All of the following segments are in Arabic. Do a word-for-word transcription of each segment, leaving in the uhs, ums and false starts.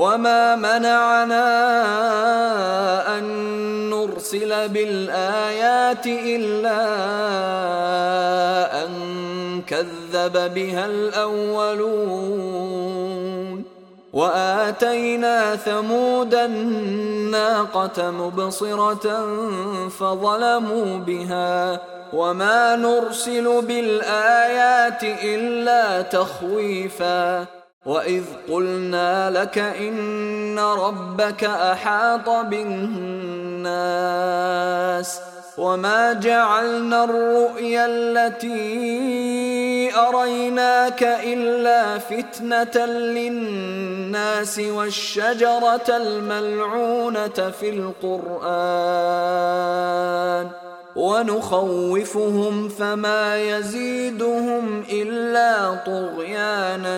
وما منعنا أن نرسل بالآيات إلا أن كذب بها الأولون وآتينا ثمود الناقة مبصرة فظلموا بها وما نرسل بالآيات إلا تخويفا وإذ قلنا لك إن ربك أحاط بالناس وما جعلنا الرؤيا التي أريناك إلا فتنة للناس والشجرة الملعونة في القرآن ونخوفهم فما يزيدهم إلا طغيانا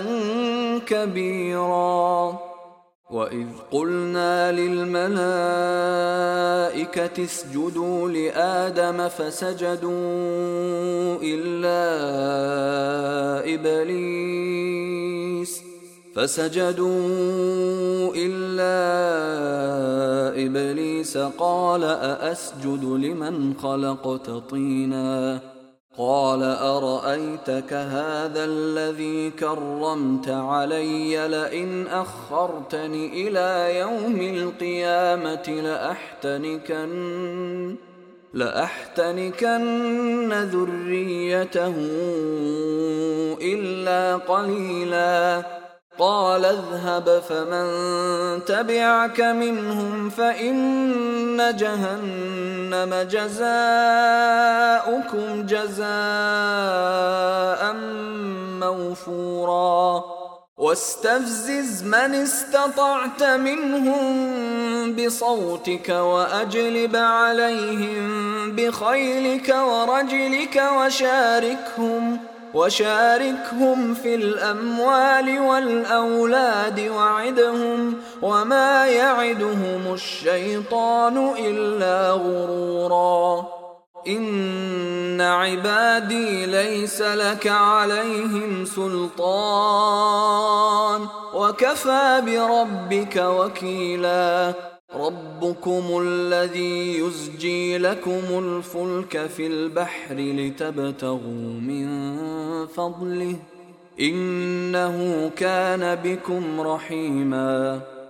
كبيرا وإذ قلنا للملائكة اسجدوا لآدم فسجدوا إلا إبليس فسجدوا إلا إبليس قال أأسجد لمن خلقت طينا قال أرأيتك هذا الذي كرمت علي لئن أخرتني إلى يوم القيامة لأحتنكن لأحتنكن ذريته إلا قليلا قال اذهب فمن تبعك منهم فإن جهنم جزاؤكم جزاء موفورا واستفزز من استطعت منهم بصوتك وأجلب عليهم بخيلك ورجلك وشاركهم وشاركهم في الأموال والأولاد وعدهم وما يعدهم الشيطان إلا غرورا إن عبادي ليس لك عليهم سلطان وكفى بربك وكيلا ربكم الذي يزجي لكم الفلك في البحر لتبتغوا من فضله إنه كان بكم رحيما